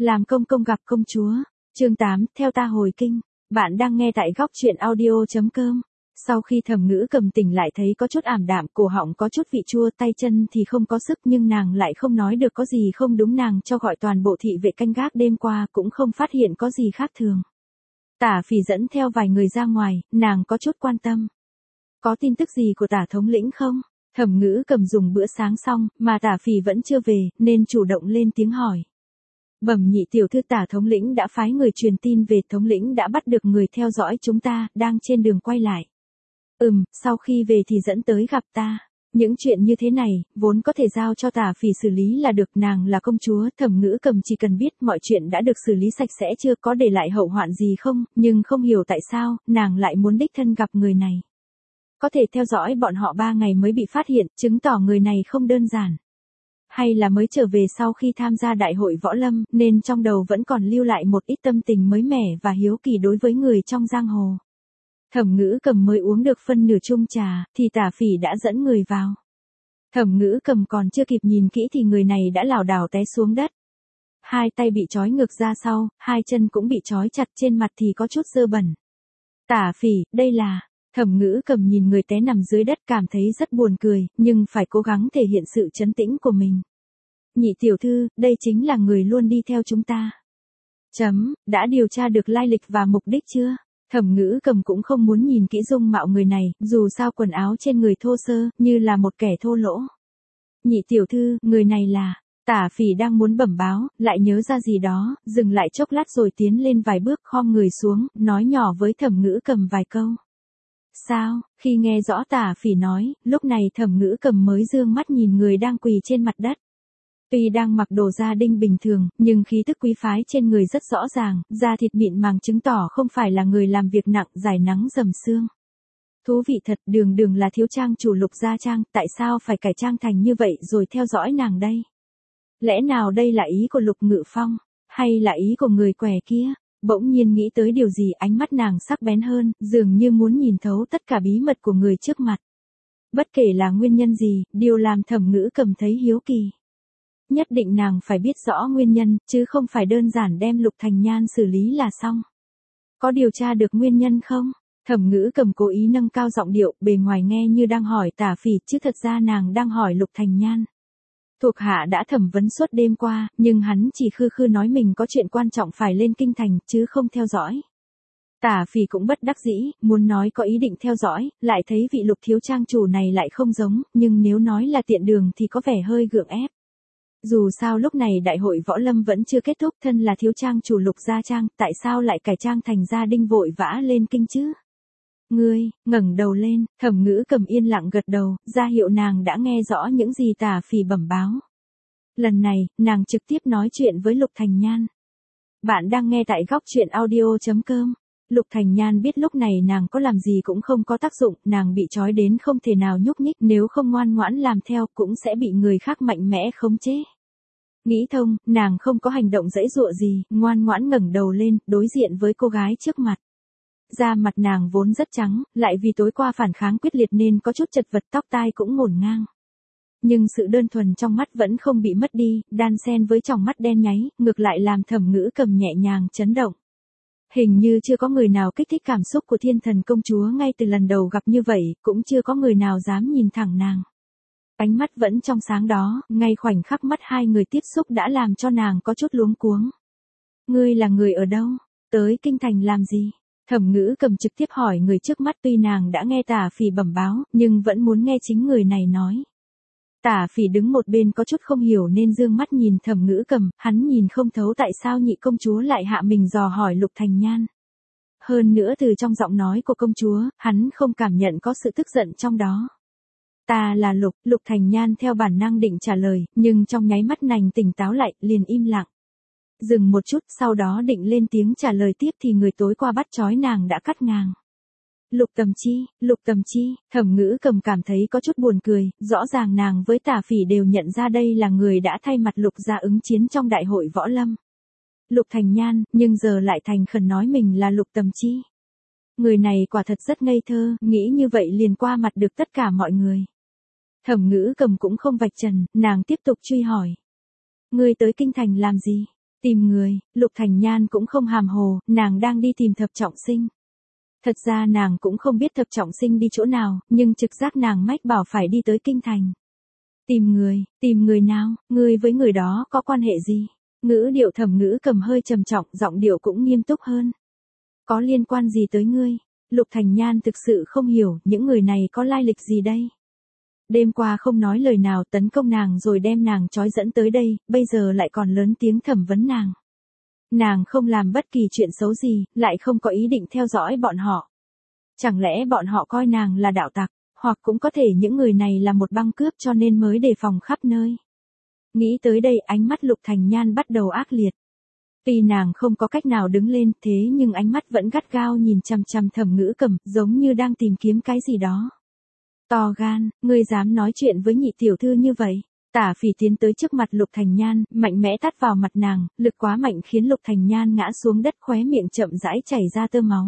Làm công công gặp công chúa. Chương 8, theo ta hồi kinh. Bạn đang nghe tại góc truyện audio.com. Sau khi Thẩm Ngữ Cầm tỉnh lại thấy có chút ảm đạm, cổ họng có chút vị chua, tay chân thì không có sức, nhưng nàng lại không nói được có gì không đúng. Nàng cho gọi toàn bộ thị vệ canh gác đêm qua cũng không phát hiện có gì khác thường. Tả Phỉ dẫn theo vài người ra ngoài, nàng có chút quan tâm. Có tin tức gì của Tả thống lĩnh không? Thẩm Ngữ Cầm dùng bữa sáng xong, mà Tả Phỉ vẫn chưa về, nên chủ động lên tiếng hỏi. Bẩm nhị tiểu thư, Tả thống lĩnh đã phái người truyền tin về, thống lĩnh đã bắt được người theo dõi chúng ta, đang trên đường quay lại. Sau khi về thì dẫn tới gặp ta. Những chuyện như thế này, vốn có thể giao cho Tả Phỉ xử lý là được, nàng là công chúa. Thẩm Ngữ Cầm chỉ cần biết mọi chuyện đã được xử lý sạch sẽ chưa, có để lại hậu hoạn gì không, nhưng không hiểu tại sao, nàng lại muốn đích thân gặp người này. Có thể theo dõi bọn họ 3 ngày mới bị phát hiện, chứng tỏ người này không đơn giản. Hay là mới trở về sau khi tham gia đại hội võ lâm, nên trong đầu vẫn còn lưu lại một ít tâm tình mới mẻ và hiếu kỳ đối với người trong giang hồ. Thẩm Ngữ Cầm mới uống được phân nửa chung trà, thì Tả Phỉ đã dẫn người vào. Thẩm Ngữ Cầm còn chưa kịp nhìn kỹ thì người này đã lảo đảo té xuống đất. Hai tay bị trói ngược ra sau, hai chân cũng bị trói chặt, trên mặt thì có chút dơ bẩn. Tả Phỉ, đây là... Thẩm Ngữ Cầm nhìn người té nằm dưới đất cảm thấy rất buồn cười, nhưng phải cố gắng thể hiện sự trấn tĩnh của mình. Nhị tiểu thư, đây chính là người luôn đi theo chúng ta. Đã điều tra được lai lịch và mục đích chưa? Thẩm Ngữ Cầm cũng không muốn nhìn kỹ dung mạo người này, dù sao quần áo trên người thô sơ, như là một kẻ thô lỗ. Nhị tiểu thư, người này là... Tả Phỉ đang muốn bẩm báo, lại nhớ ra gì đó, dừng lại chốc lát rồi tiến lên vài bước, khom người xuống, nói nhỏ với Thẩm Ngữ Cầm vài câu. Sao? Khi nghe rõ Tả Phỉ nói, lúc này Thẩm Ngữ Cầm mới dương mắt nhìn người đang quỳ trên mặt đất. Tuy đang mặc đồ gia đinh bình thường, nhưng khí tức quý phái trên người rất rõ ràng, da thịt mịn màng chứng tỏ không phải là người làm việc nặng, giải nắng dầm sương. Thú vị thật, đường đường là thiếu trang chủ Lục Gia Trang, tại sao phải cải trang thành như vậy rồi theo dõi nàng đây? Lẽ nào đây là ý của Lục Ngự Phong, hay là ý của người què kia? Bỗng nhiên nghĩ tới điều gì, ánh mắt nàng sắc bén hơn, dường như muốn nhìn thấu tất cả bí mật của người trước mặt. Bất kể là nguyên nhân gì, điều làm Thẩm Ngữ Cầm thấy hiếu kỳ. Nhất định nàng phải biết rõ nguyên nhân, chứ không phải đơn giản đem Lục Thành Nhan xử lý là xong. Có điều tra được nguyên nhân không? Thẩm Ngữ Cầm cố ý nâng cao giọng điệu, bề ngoài nghe như đang hỏi Tả Phỉ, chứ thật ra nàng đang hỏi Lục Thành Nhan. Thuộc hạ đã thẩm vấn suốt đêm qua, nhưng hắn chỉ khư khư nói mình có chuyện quan trọng phải lên kinh thành, chứ không theo dõi. Tả Phỉ cũng bất đắc dĩ, muốn nói có ý định theo dõi, lại thấy vị Lục thiếu trang chủ này lại không giống, nhưng nếu nói là tiện đường thì có vẻ hơi gượng ép. Dù sao lúc này đại hội võ lâm vẫn chưa kết thúc, thân là thiếu trang chủ Lục Gia Trang, tại sao lại cải trang thành gia đinh vội vã lên kinh chứ? Ngươi, ngẩng đầu lên, Thẩm Ngữ Cầm yên lặng gật đầu, ra hiệu nàng đã nghe rõ những gì Tả Phỉ bẩm báo. Lần này, nàng trực tiếp nói chuyện với Lục Thành Nhan. Bạn đang nghe tại góc truyện audio.com. Lục Thành Nhan biết lúc này nàng có làm gì cũng không có tác dụng, nàng bị trói đến không thể nào nhúc nhích, nếu không ngoan ngoãn làm theo cũng sẽ bị người khác mạnh mẽ khống chế. Nghĩ thông, nàng không có hành động giãy giụa gì, ngoan ngoãn ngẩng đầu lên, đối diện với cô gái trước mặt. Da mặt nàng vốn rất trắng, lại vì tối qua phản kháng quyết liệt nên có chút chật vật, tóc tai cũng ngổn ngang. Nhưng sự đơn thuần trong mắt vẫn không bị mất đi, đan xen với tròng mắt đen nháy, ngược lại làm Thẩm Ngữ Cầm nhẹ nhàng chấn động. Hình như chưa có người nào kích thích cảm xúc của thiên thần công chúa ngay từ lần đầu gặp như vậy, cũng chưa có người nào dám nhìn thẳng nàng. Ánh mắt vẫn trong sáng đó, ngay khoảnh khắc mắt hai người tiếp xúc đã làm cho nàng có chút luống cuống. Ngươi là người ở đâu? Tới kinh thành làm gì? Thẩm Ngữ Cầm trực tiếp hỏi người trước mắt, tuy nàng đã nghe Tả Phỉ bẩm báo, nhưng vẫn muốn nghe chính người này nói. Tả Phỉ đứng một bên có chút không hiểu nên dương mắt nhìn Thẩm Ngữ Cầm, hắn nhìn không thấu tại sao nhị công chúa lại hạ mình dò hỏi Lục Thành Nhan. Hơn nữa từ trong giọng nói của công chúa, hắn không cảm nhận có sự tức giận trong đó. Ta là Lục, Lục Thành Nhan theo bản năng định trả lời, nhưng trong nháy mắt nàng tỉnh táo lại, liền im lặng. Dừng một chút, sau đó định lên tiếng trả lời tiếp thì người tối qua bắt trói nàng đã cắt ngang. Lục Tầm Chi, Thẩm Ngữ Cầm cảm thấy có chút buồn cười, rõ ràng nàng với Tả Phỉ đều nhận ra đây là người đã thay mặt Lục gia ứng chiến trong đại hội võ lâm. Lục Thành Nhan, nhưng giờ lại thành khẩn nói mình là Lục Tầm Chi. Người này quả thật rất ngây thơ, nghĩ như vậy liền qua mặt được tất cả mọi người. Thẩm Ngữ Cầm cũng không vạch trần, nàng tiếp tục truy hỏi. Ngươi tới kinh thành làm gì? Tìm người, Lục Thành Nhan cũng không hàm hồ, nàng đang đi tìm Thập Trọng Sinh. Thật ra nàng cũng không biết Thập Trọng Sinh đi chỗ nào, nhưng trực giác nàng mách bảo phải đi tới kinh thành. Tìm người nào, ngươi với người đó có quan hệ gì? Ngữ điệu Thẩm Ngữ Cầm hơi trầm trọng, giọng điệu cũng nghiêm túc hơn. Có liên quan gì tới ngươi? Lục Thành Nhan thực sự không hiểu, những người này có lai lịch gì đây? Đêm qua không nói lời nào tấn công nàng rồi đem nàng trói dẫn tới đây, bây giờ lại còn lớn tiếng thẩm vấn nàng. Nàng không làm bất kỳ chuyện xấu gì, lại không có ý định theo dõi bọn họ. Chẳng lẽ bọn họ coi nàng là đạo tặc, hoặc cũng có thể những người này là một băng cướp cho nên mới đề phòng khắp nơi. Nghĩ tới đây ánh mắt Lục Thành Nhan bắt đầu ác liệt. Tuy nàng không có cách nào đứng lên thế nhưng ánh mắt vẫn gắt gao nhìn chằm chằm Thẩm Ngữ Cầm, giống như đang tìm kiếm cái gì đó. To gan, ngươi dám nói chuyện với nhị tiểu thư như vậy? Tả Phỉ tiến tới trước mặt Lục Thành Nhan, mạnh mẽ tát vào mặt nàng, lực quá mạnh khiến Lục Thành Nhan ngã xuống đất, khóe miệng chậm rãi chảy ra tơ máu.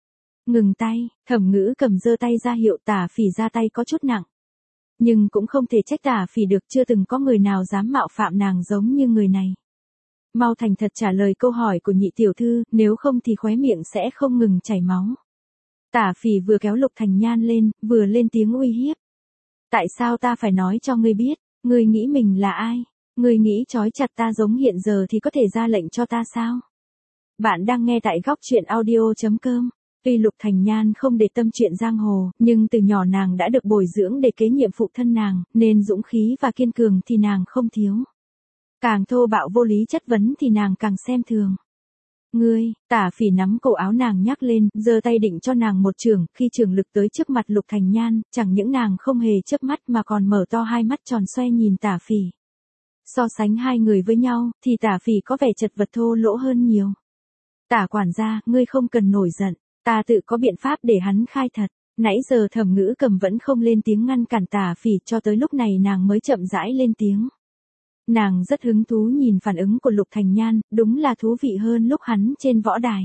Ngừng tay, Thẩm Ngữ Cầm giơ tay ra hiệu Tả Phỉ ra tay có chút nặng. Nhưng cũng không thể trách Tả Phỉ được, chưa từng có người nào dám mạo phạm nàng giống như người này. Mau thành thật trả lời câu hỏi của nhị tiểu thư, nếu không thì khóe miệng sẽ không ngừng chảy máu. Tả Phỉ vừa kéo Lục Thành Nhan lên, vừa lên tiếng uy hiếp. Tại sao ta phải nói cho ngươi biết, ngươi nghĩ mình là ai? Ngươi nghĩ trói chặt ta giống hiện giờ thì có thể ra lệnh cho ta sao? Bạn đang nghe tại góc truyện audio.com. Tuy Lục Thành Nhan không để tâm chuyện giang hồ, nhưng từ nhỏ nàng đã được bồi dưỡng để kế nhiệm phụ thân nàng, nên dũng khí và kiên cường thì nàng không thiếu. Càng thô bạo vô lý chất vấn thì nàng càng xem thường. Ngươi, Tả Phỉ nắm cổ áo nàng nhắc lên, giơ tay định cho nàng một chưởng, khi chưởng lực tới trước mặt Lục Thành Nhan, chẳng những nàng không hề chớp mắt mà còn mở to hai mắt tròn xoe nhìn Tả Phỉ. So sánh hai người với nhau, thì Tả Phỉ có vẻ chật vật thô lỗ hơn nhiều. Tả quản gia, ngươi không cần nổi giận, ta tự có biện pháp để hắn khai thật. Nãy giờ Thẩm Ngữ Cầm vẫn không lên tiếng ngăn cản Tả Phỉ, cho tới lúc này nàng mới chậm rãi lên tiếng. Nàng rất hứng thú nhìn phản ứng của Lục Thành Nhan, đúng là thú vị hơn lúc hắn trên võ đài.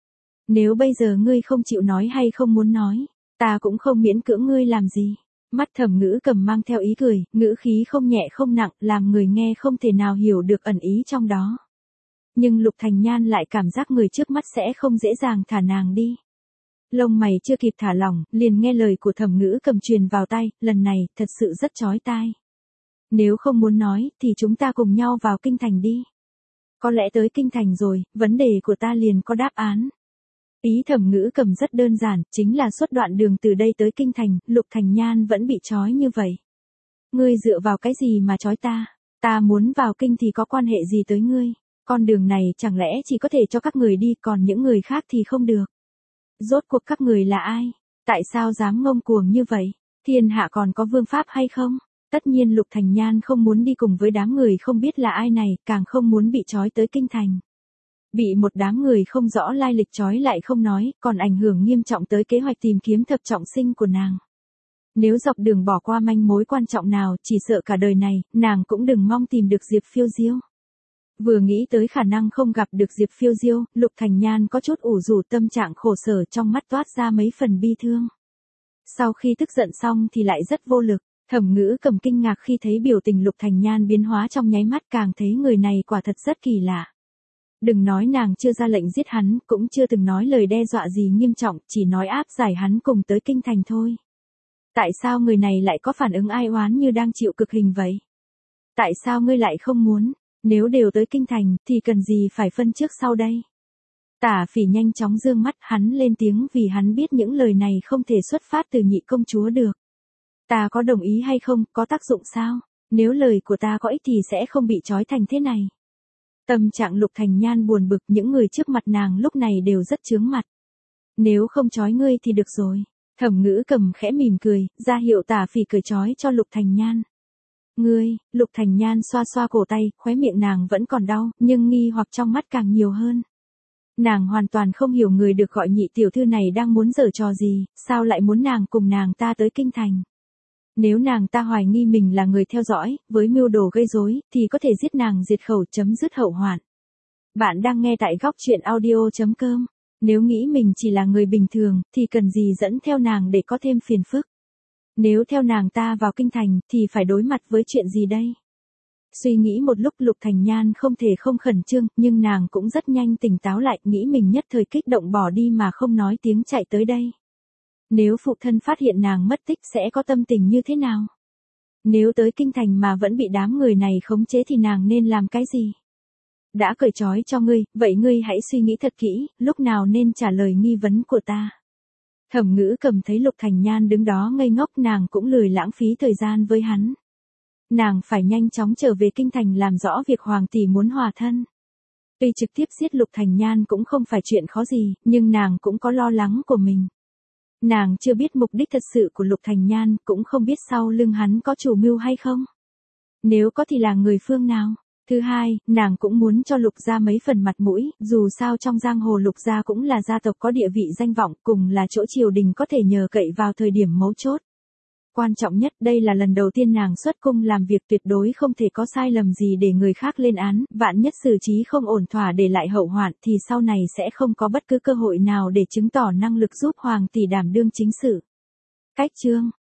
Nếu bây giờ ngươi không chịu nói hay không muốn nói, ta cũng không miễn cưỡng ngươi làm gì. Mắt Thẩm Ngữ Cầm mang theo ý cười, ngữ khí không nhẹ không nặng, làm người nghe không thể nào hiểu được ẩn ý trong đó. Nhưng Lục Thành Nhan lại cảm giác người trước mắt sẽ không dễ dàng thả nàng đi. Lông mày chưa kịp thả lỏng, liền nghe lời của Thẩm Ngữ Cầm truyền vào tai, lần này thật sự rất chói tai. Nếu không muốn nói, thì chúng ta cùng nhau vào kinh thành đi. Có lẽ tới kinh thành rồi, vấn đề của ta liền có đáp án. Ý Thẩm Ngữ Cầm rất đơn giản, chính là suốt đoạn đường từ đây tới kinh thành, Lục Thành Nhan vẫn bị trói như vậy. Ngươi dựa vào cái gì mà trói ta? Ta muốn vào kinh thì có quan hệ gì tới ngươi? Con đường này chẳng lẽ chỉ có thể cho các người đi, còn những người khác thì không được? Rốt cuộc các người là ai? Tại sao dám ngông cuồng như vậy? Thiên hạ còn có vương pháp hay không? Tất nhiên Lục Thành Nhan không muốn đi cùng với đám người không biết là ai này, càng không muốn bị trói tới kinh thành. Bị một đám người không rõ lai lịch trói lại không nói, còn ảnh hưởng nghiêm trọng tới kế hoạch tìm kiếm Thập Trọng Sinh của nàng. Nếu dọc đường bỏ qua manh mối quan trọng nào, chỉ sợ cả đời này, nàng cũng đừng mong tìm được Diệp Phiêu Diêu. Vừa nghĩ tới khả năng không gặp được Diệp Phiêu Diêu, Lục Thành Nhan có chút ủ rũ, tâm trạng khổ sở trong mắt toát ra mấy phần bi thương. Sau khi tức giận xong thì lại rất vô lực. Thẩm Ngữ Cầm kinh ngạc khi thấy biểu tình Lục Thành Nhan biến hóa trong nháy mắt, càng thấy người này quả thật rất kỳ lạ. Đừng nói nàng chưa ra lệnh giết hắn, cũng chưa từng nói lời đe dọa gì nghiêm trọng, chỉ nói áp giải hắn cùng tới kinh thành thôi. Tại sao người này lại có phản ứng ai oán như đang chịu cực hình vậy? Tại sao ngươi lại không muốn? Nếu đều tới kinh thành, thì cần gì phải phân trước sau đây? Tả Phỉ nhanh chóng dương mắt, hắn lên tiếng vì hắn biết những lời này không thể xuất phát từ nhị công chúa được. Ta có đồng ý hay không, có tác dụng sao? Nếu lời của ta có ích thì sẽ không bị trói thành thế này. Tâm trạng Lục Thành Nhan buồn bực, những người trước mặt nàng lúc này đều rất chướng mặt. Nếu không trói ngươi thì được rồi. Thẩm Ngữ Cầm khẽ mỉm cười, ra hiệu Tả Phỉ cởi trói cho Lục Thành Nhan. Ngươi, Lục Thành Nhan xoa xoa cổ tay, khóe miệng nàng vẫn còn đau, nhưng nghi hoặc trong mắt càng nhiều hơn. Nàng hoàn toàn không hiểu người được gọi nhị tiểu thư này đang muốn giở trò gì, sao lại muốn nàng cùng nàng ta tới kinh thành. Nếu nàng ta hoài nghi mình là người theo dõi, với mưu đồ gây rối, thì có thể giết nàng diệt khẩu, chấm dứt hậu hoạn. Bạn đang nghe tại góc truyện audio.com. Nếu nghĩ mình chỉ là người bình thường, thì cần gì dẫn theo nàng để có thêm phiền phức. Nếu theo nàng ta vào kinh thành, thì phải đối mặt với chuyện gì đây? Suy nghĩ một lúc Lục Thành Nhan không thể không khẩn trương, nhưng nàng cũng rất nhanh tỉnh táo lại, nghĩ mình nhất thời kích động bỏ đi mà không nói tiếng chạy tới đây. Nếu phụ thân phát hiện nàng mất tích sẽ có tâm tình như thế nào? Nếu tới kinh thành mà vẫn bị đám người này khống chế thì nàng nên làm cái gì? Đã cởi trói cho ngươi, vậy ngươi hãy suy nghĩ thật kỹ, lúc nào nên trả lời nghi vấn của ta. Thẩm Ngữ Cầm thấy Lục Thành Nhan đứng đó ngây ngốc, nàng cũng lười lãng phí thời gian với hắn. Nàng phải nhanh chóng trở về kinh thành làm rõ việc hoàng tỷ muốn hòa thân. Tuy trực tiếp giết Lục Thành Nhan cũng không phải chuyện khó gì, nhưng nàng cũng có lo lắng của mình. Nàng chưa biết mục đích thật sự của Lục Thành Nhan, cũng không biết sau lưng hắn có chủ mưu hay không. Nếu có thì là người phương nào. Thứ hai, nàng cũng muốn cho Lục gia mấy phần mặt mũi, dù sao trong giang hồ Lục gia cũng là gia tộc có địa vị danh vọng, cùng là chỗ triều đình có thể nhờ cậy vào thời điểm mấu chốt. Quan trọng nhất, đây là lần đầu tiên nàng xuất cung làm việc, tuyệt đối không thể có sai lầm gì để người khác lên án, vạn nhất xử trí không ổn thỏa để lại hậu hoạn thì sau này sẽ không có bất cứ cơ hội nào để chứng tỏ năng lực giúp hoàng tỷ đảm đương chính sự. Cách chương